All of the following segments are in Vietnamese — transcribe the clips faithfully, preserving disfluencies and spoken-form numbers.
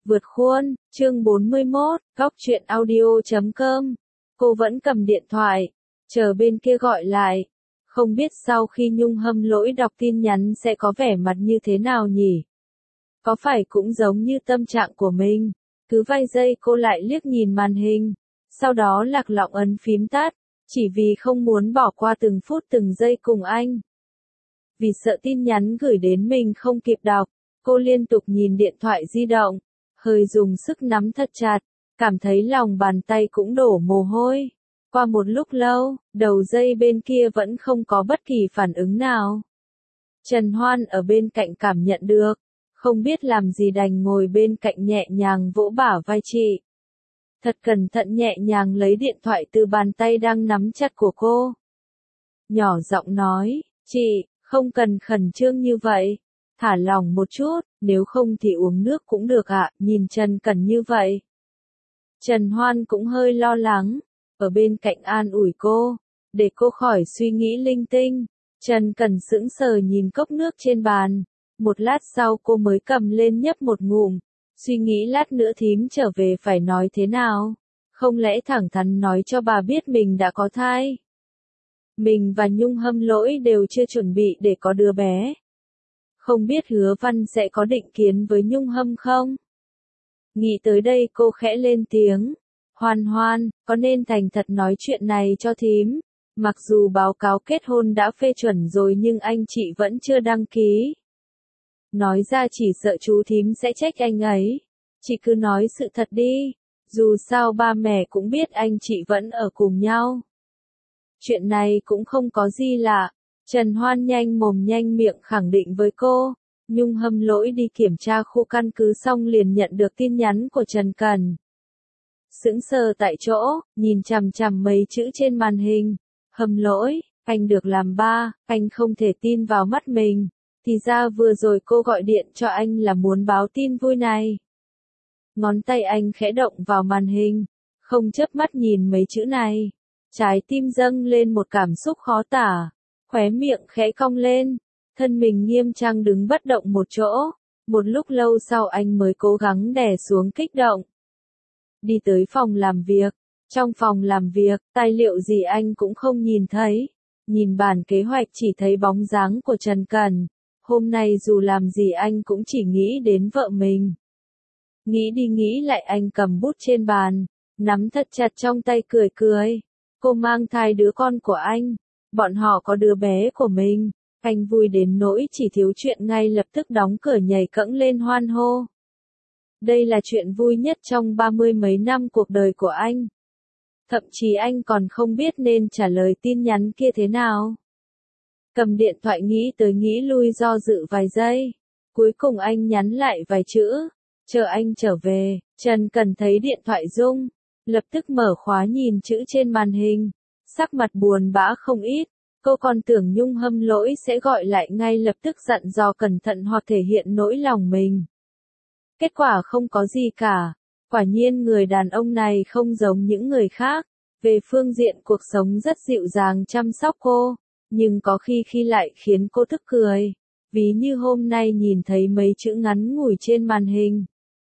Vượt khuôn, chương bốn mươi mốt, góc truyện audio chấm com. Cô vẫn cầm điện thoại, chờ bên kia gọi lại. Không biết sau khi Nhung Hâm Lỗi đọc tin nhắn sẽ có vẻ mặt như thế nào nhỉ? Có phải cũng giống như tâm trạng của mình? Cứ vài giây cô lại liếc nhìn màn hình, sau đó lạc lõng ấn phím tắt, chỉ vì không muốn bỏ qua từng phút từng giây cùng anh. Vì sợ tin nhắn gửi đến mình không kịp đọc, cô liên tục nhìn điện thoại di động, hơi dùng sức nắm thật chặt, cảm thấy lòng bàn tay cũng đổ mồ hôi. Qua một lúc lâu, đầu dây bên kia vẫn không có bất kỳ phản ứng nào. Trần Hoan ở bên cạnh cảm nhận được, không biết làm gì đành ngồi bên cạnh nhẹ nhàng vỗ bả vai chị. Thật cẩn thận nhẹ nhàng lấy điện thoại từ bàn tay đang nắm chặt của cô. Nhỏ giọng nói, chị, không cần khẩn trương như vậy. Thả lỏng một chút, nếu không thì uống nước cũng được ạ, nhìn Trần Cẩn như vậy. Trần Hoan cũng hơi lo lắng, ở bên cạnh an ủi cô, để cô khỏi suy nghĩ linh tinh. Trần Cẩn sững sờ nhìn cốc nước trên bàn, một lát sau cô mới cầm lên nhấp một ngụm, suy nghĩ lát nữa thím trở về phải nói thế nào, không lẽ thẳng thắn nói cho bà biết mình đã có thai. Mình và Nhung Hâm Lỗi đều chưa chuẩn bị để có đứa bé. Không biết Hứa Văn sẽ có định kiến với Nhung Hâm không? Nghĩ tới đây cô khẽ lên tiếng. Hoan Hoan, có nên thành thật nói chuyện này cho thím? Mặc dù báo cáo kết hôn đã phê chuẩn rồi nhưng anh chị vẫn chưa đăng ký. Nói ra chỉ sợ chú thím sẽ trách anh ấy. Chị cứ nói sự thật đi. Dù sao ba mẹ cũng biết anh chị vẫn ở cùng nhau. Chuyện này cũng không có gì lạ. Trần Hoan nhanh mồm nhanh miệng khẳng định với cô. Nhung Hâm Lỗi đi kiểm tra khu căn cứ xong liền nhận được tin nhắn của Trần Cẩn. Sững sờ tại chỗ, nhìn chằm chằm mấy chữ trên màn hình. Hâm Lỗi, anh được làm ba, anh không thể tin vào mắt mình. Thì ra vừa rồi cô gọi điện cho anh là muốn báo tin vui này. Ngón tay anh khẽ động vào màn hình, không chớp mắt nhìn mấy chữ này. Trái tim dâng lên một cảm xúc khó tả, khóe miệng khẽ cong lên, thân mình nghiêm trang đứng bất động một chỗ. Một lúc lâu sau anh mới cố gắng đè xuống kích động. Đi tới phòng làm việc, trong phòng làm việc, tài liệu gì anh cũng không nhìn thấy. Nhìn bản kế hoạch chỉ thấy bóng dáng của Trần Cẩn. Hôm nay dù làm gì anh cũng chỉ nghĩ đến vợ mình. Nghĩ đi nghĩ lại anh cầm bút trên bàn, nắm thật chặt trong tay cười cười. Cô mang thai đứa con của anh, bọn họ có đứa bé của mình. Anh vui đến nỗi chỉ thiếu chuyện ngay lập tức đóng cửa nhảy cẫng lên hoan hô. Đây là chuyện vui nhất trong ba mươi mấy năm cuộc đời của anh. Thậm chí anh còn không biết nên trả lời tin nhắn kia thế nào. Cầm điện thoại nghĩ tới nghĩ lui do dự vài giây. Cuối cùng anh nhắn lại vài chữ. Chờ anh trở về. Trần Cẩn thấy điện thoại rung, lập tức mở khóa nhìn chữ trên màn hình. Sắc mặt buồn bã không ít. Cô còn tưởng Nhung Hâm Lỗi sẽ gọi lại ngay lập tức dặn dò cẩn thận hoặc thể hiện nỗi lòng mình. Kết quả không có gì cả. Quả nhiên người đàn ông này không giống những người khác. Về phương diện cuộc sống rất dịu dàng chăm sóc cô. Nhưng có khi khi lại khiến cô tức cười. Ví như hôm nay nhìn thấy mấy chữ ngắn ngủi trên màn hình.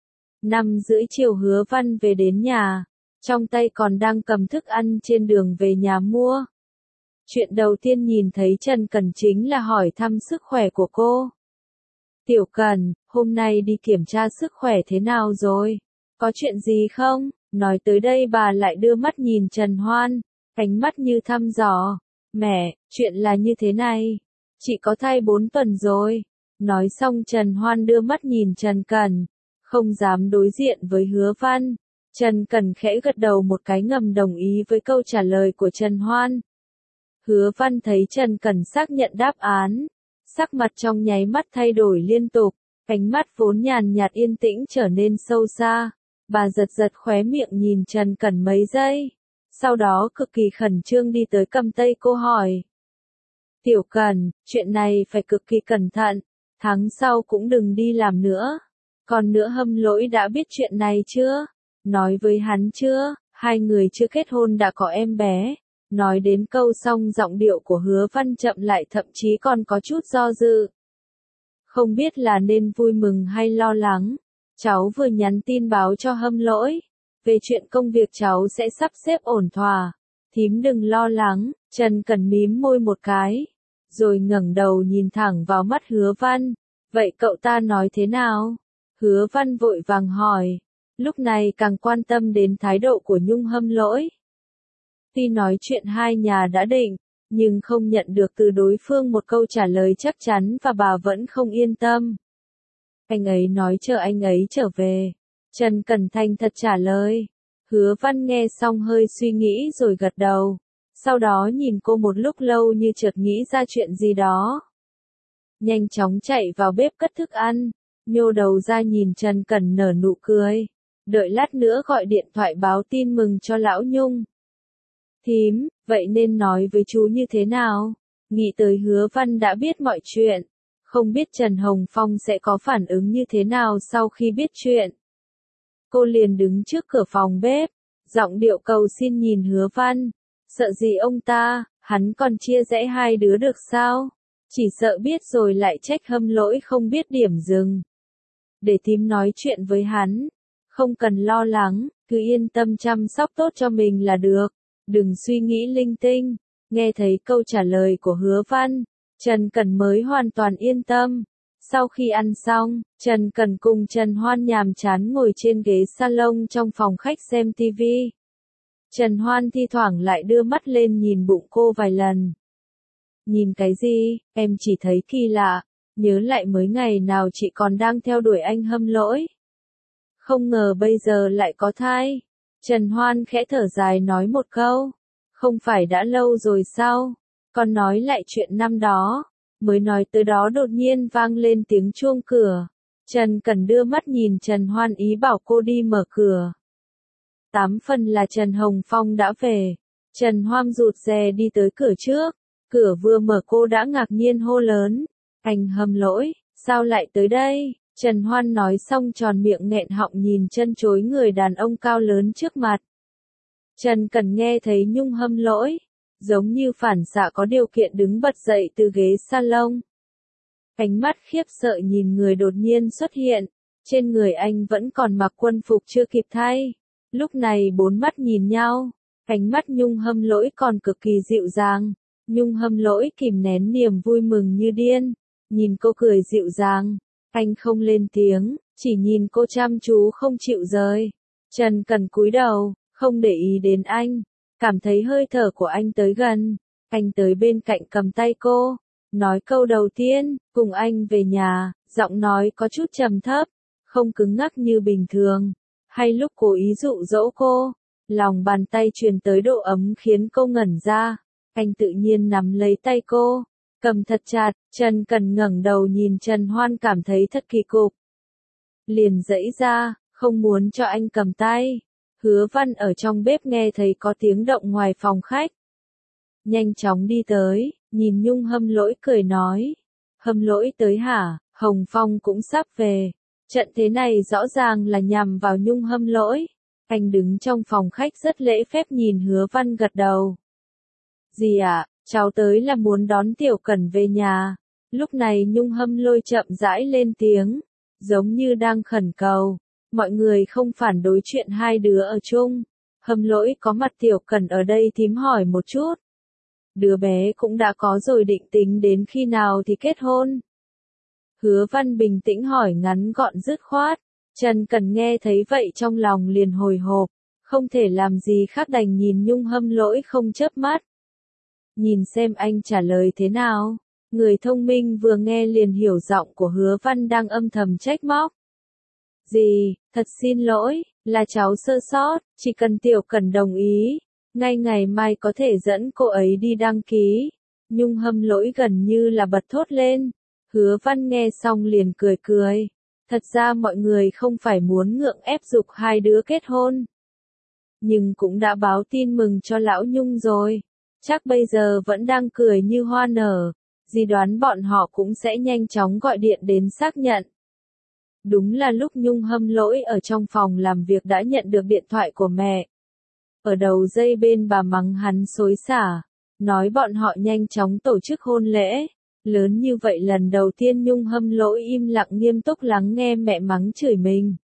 Năm rưỡi chiều Hứa Văn về đến nhà. Trong tay còn đang cầm thức ăn trên đường về nhà mua. Chuyện đầu tiên nhìn thấy Trần Cẩn chính là hỏi thăm sức khỏe của cô. Tiểu Cẩn, hôm nay đi kiểm tra sức khỏe thế nào rồi? Có chuyện gì không? Nói tới đây bà lại đưa mắt nhìn Trần Hoan, ánh mắt như thăm dò. Mẹ, chuyện là như thế này. Chị có thai bốn tuần rồi. Nói xong Trần Hoan đưa mắt nhìn Trần Cẩn, không dám đối diện với Hứa Văn. Trần Cẩn khẽ gật đầu một cái ngầm đồng ý với câu trả lời của Trần Hoan. Hứa Văn thấy Trần Cẩn xác nhận đáp án. Sắc mặt trong nháy mắt thay đổi liên tục, ánh mắt vốn nhàn nhạt yên tĩnh trở nên sâu xa. Bà giật giật khóe miệng nhìn Trần Cẩn mấy giây. Sau đó cực kỳ khẩn trương đi tới cầm tay cô hỏi. Tiểu Cẩn, chuyện này phải cực kỳ cẩn thận, tháng sau cũng đừng đi làm nữa. Còn nữa Hâm Lỗi đã biết chuyện này chưa? Nói với hắn chưa? Hai người chưa kết hôn đã có em bé. Nói đến câu xong giọng điệu của Hứa Văn chậm lại thậm chí còn có chút do dự. Không biết là nên vui mừng hay lo lắng. cháu vừa nhắn tin báo cho Hâm Lỗi. Về chuyện công việc cháu sẽ sắp xếp ổn thỏa. Thím đừng lo lắng, Trần Cẩn mím môi một cái. Rồi ngẩng đầu nhìn thẳng vào mắt Hứa Văn. Vậy cậu ta nói thế nào? Hứa Văn vội vàng hỏi. Lúc này càng quan tâm đến thái độ của Nhung Hâm Lỗi. Tuy nói chuyện hai nhà đã định, nhưng không nhận được từ đối phương một câu trả lời chắc chắn và bà vẫn không yên tâm. Anh ấy nói chờ anh ấy trở về. Trần Cẩn thành thật trả lời. Hứa Văn nghe xong hơi suy nghĩ rồi gật đầu. Sau đó nhìn cô một lúc lâu như chợt nghĩ ra chuyện gì đó. Nhanh chóng chạy vào bếp cất thức ăn, nhô đầu ra nhìn Trần Cẩn nở nụ cười. Đợi lát nữa gọi điện thoại báo tin mừng cho lão Nhung. Thím, vậy nên nói với chú như thế nào? Nghĩ tới Hứa Văn đã biết mọi chuyện. Không biết Trần Hồng Phong sẽ có phản ứng như thế nào sau khi biết chuyện. Cô liền đứng trước cửa phòng bếp, giọng điệu cầu xin nhìn Hứa Văn. Sợ gì ông ta, hắn còn chia rẽ hai đứa được sao? Chỉ sợ biết rồi lại trách Hâm Lỗi không biết điểm dừng. Để thím nói chuyện với hắn. Không cần lo lắng, cứ yên tâm chăm sóc tốt cho mình là được. Đừng suy nghĩ linh tinh. Nghe thấy câu trả lời của Hứa Văn, Trần Cẩn mới hoàn toàn yên tâm. Sau khi ăn xong, Trần Cẩn cùng Trần Hoan nhàm chán ngồi trên ghế salon trong phòng khách xem tivi. Trần Hoan thi thoảng lại đưa mắt lên nhìn bụng cô vài lần. Nhìn cái gì, em chỉ thấy kỳ lạ, nhớ lại mới ngày nào chị còn đang theo đuổi anh Hâm Lỗi. Không ngờ bây giờ lại có thai. Trần Hoan khẽ thở dài nói một câu. Không phải đã lâu rồi sao? Con nói lại chuyện năm đó. Mới nói tới đó đột nhiên vang lên tiếng chuông cửa. Trần Cẩn đưa mắt nhìn Trần Hoan ý bảo cô đi mở cửa. Tám phần là Trần Hồng Phong đã về. Trần Hoan rụt rè đi tới cửa trước. Cửa vừa mở cô đã ngạc nhiên hô lớn. Anh Hâm Lỗi, sao lại tới đây? Trần Hoan nói xong tròn miệng nghẹn họng nhìn chân chối người đàn ông cao lớn trước mặt. Trần Cẩn nghe thấy Nhung Hâm Lỗi, giống như phản xạ có điều kiện đứng bật dậy từ ghế salon. Ánh mắt khiếp sợ nhìn người đột nhiên xuất hiện, trên người anh vẫn còn mặc quân phục chưa kịp thay. Lúc này bốn mắt nhìn nhau, ánh mắt Nhung Hâm Lỗi còn cực kỳ dịu dàng. Nhung Hâm Lỗi kìm nén niềm vui mừng như điên, nhìn cô cười dịu dàng. Anh không lên tiếng, chỉ nhìn cô chăm chú không chịu rời. Trần Cẩn cúi đầu, không để ý đến anh, cảm thấy hơi thở của anh tới gần. Anh tới bên cạnh cầm tay cô, nói câu đầu tiên, cùng anh về nhà, giọng nói có chút trầm thấp, không cứng ngắc như bình thường. Hay lúc cố ý dụ dỗ cô, lòng bàn tay truyền tới độ ấm khiến cô ngẩn ra. Anh tự nhiên nắm lấy tay cô, cầm thật chặt. Trần Cẩn ngẩng đầu nhìn Trần Hoan cảm thấy thật kỳ cục. Liền giãy ra, không muốn cho anh cầm tay. Hứa Văn ở trong bếp nghe thấy có tiếng động ngoài phòng khách. Nhanh chóng đi tới, nhìn Nhung Hâm Lỗi cười nói. Hâm Lỗi tới hả? Hồng Phong cũng sắp về. Trận thế này rõ ràng là nhằm vào Nhung Hâm Lỗi. Anh đứng trong phòng khách rất lễ phép nhìn Hứa Văn gật đầu. Gì ạ, à, cháu tới là muốn đón Tiểu Cẩn về nhà. Lúc này Nhung Hâm Lỗi chậm rãi lên tiếng, giống như đang khẩn cầu. Mọi người không phản đối chuyện hai đứa ở chung. Hâm Lỗi có mặt Tiểu Cẩn ở đây thím hỏi một chút. Đứa bé cũng đã có rồi, định tính đến khi nào thì kết hôn. Hứa Văn bình tĩnh hỏi ngắn gọn dứt khoát. Trần Cẩn nghe thấy vậy trong lòng liền hồi hộp, không thể làm gì khác đành nhìn Nhung Hâm Lỗi không chớp mắt. Nhìn xem anh trả lời thế nào. Người thông minh vừa nghe liền hiểu giọng của Hứa Văn đang âm thầm trách móc. Gì, thật xin lỗi, là cháu sơ sót, chỉ cần Tiểu Cẩn đồng ý, ngay ngày mai có thể dẫn cô ấy đi đăng ký. Nhung Hâm Lỗi gần như là bật thốt lên. Hứa Văn nghe xong liền cười cười. Thật ra mọi người không phải muốn ngượng ép giục hai đứa kết hôn. Nhưng cũng đã báo tin mừng cho lão Nhung rồi. Chắc bây giờ vẫn đang cười như hoa nở. Dì đoán bọn họ cũng sẽ nhanh chóng gọi điện đến xác nhận. Đúng là lúc Nhung Hâm Lỗi ở trong phòng làm việc đã nhận được điện thoại của mẹ. Ở đầu dây bên bà mắng hắn xối xả, nói bọn họ nhanh chóng tổ chức hôn lễ. Lớn như vậy lần đầu tiên Nhung Hâm Lỗi im lặng nghiêm túc lắng nghe mẹ mắng chửi mình.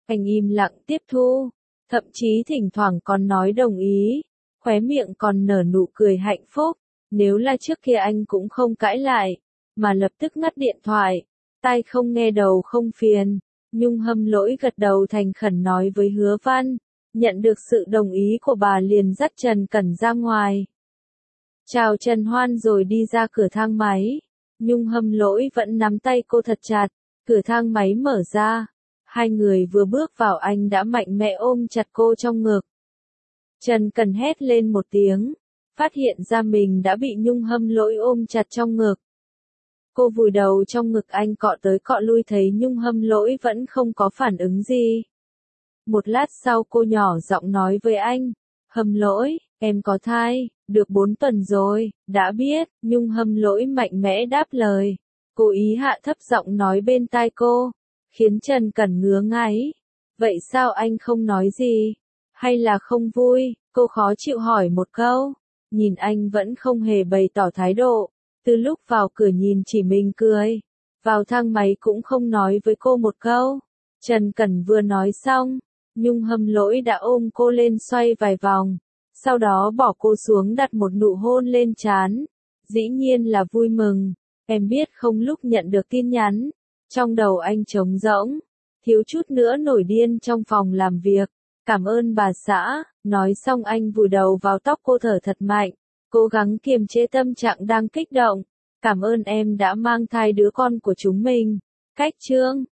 Anh im lặng tiếp thu, thậm chí thỉnh thoảng còn nói đồng ý, khóe miệng còn nở nụ cười hạnh phúc. Nếu là trước kia anh cũng không cãi lại, mà lập tức ngắt điện thoại, tai không nghe đầu không phiền. Nhung Hâm Lỗi gật đầu thành khẩn nói với Hứa Văn, nhận được sự đồng ý của bà liền dắt Trần Cẩn ra ngoài. Chào Trần Hoan rồi đi ra cửa thang máy. Nhung Hâm Lỗi vẫn nắm tay cô thật chặt, cửa thang máy mở ra. Hai người vừa bước vào anh đã mạnh mẽ ôm chặt cô trong ngực. Trần Cẩn hét lên một tiếng, phát hiện ra mình đã bị Nhung Hâm Lỗi ôm chặt trong ngực. Cô vùi đầu trong ngực anh cọ tới cọ lui thấy Nhung Hâm Lỗi vẫn không có phản ứng gì. Một lát sau cô nhỏ giọng nói với anh, Hâm Lỗi, em có thai, được bốn tuần rồi, đã biết, Nhung Hâm Lỗi mạnh mẽ đáp lời. Cố ý hạ thấp giọng nói bên tai cô, khiến Trần Cẩn ngứa ngáy. Vậy sao anh không nói gì? Hay là không vui? Cô khó chịu hỏi một câu. Nhìn anh vẫn không hề bày tỏ thái độ. Từ lúc vào cửa nhìn chỉ mình cười. Vào thang máy cũng không nói với cô một câu. Trần Cẩn vừa nói xong, Nhung Hâm Lỗi đã ôm cô lên xoay vài vòng. Sau đó bỏ cô xuống đặt một nụ hôn lên trán. Dĩ nhiên là vui mừng. Em biết không, lúc nhận được tin nhắn, trong đầu anh trống rỗng, thiếu chút nữa nổi điên trong phòng làm việc. Cảm ơn bà xã, nói xong anh vùi đầu vào tóc cô thở thật mạnh, cố gắng kiềm chế tâm trạng đang kích động. Cảm ơn em đã mang thai đứa con của chúng mình. Cách chương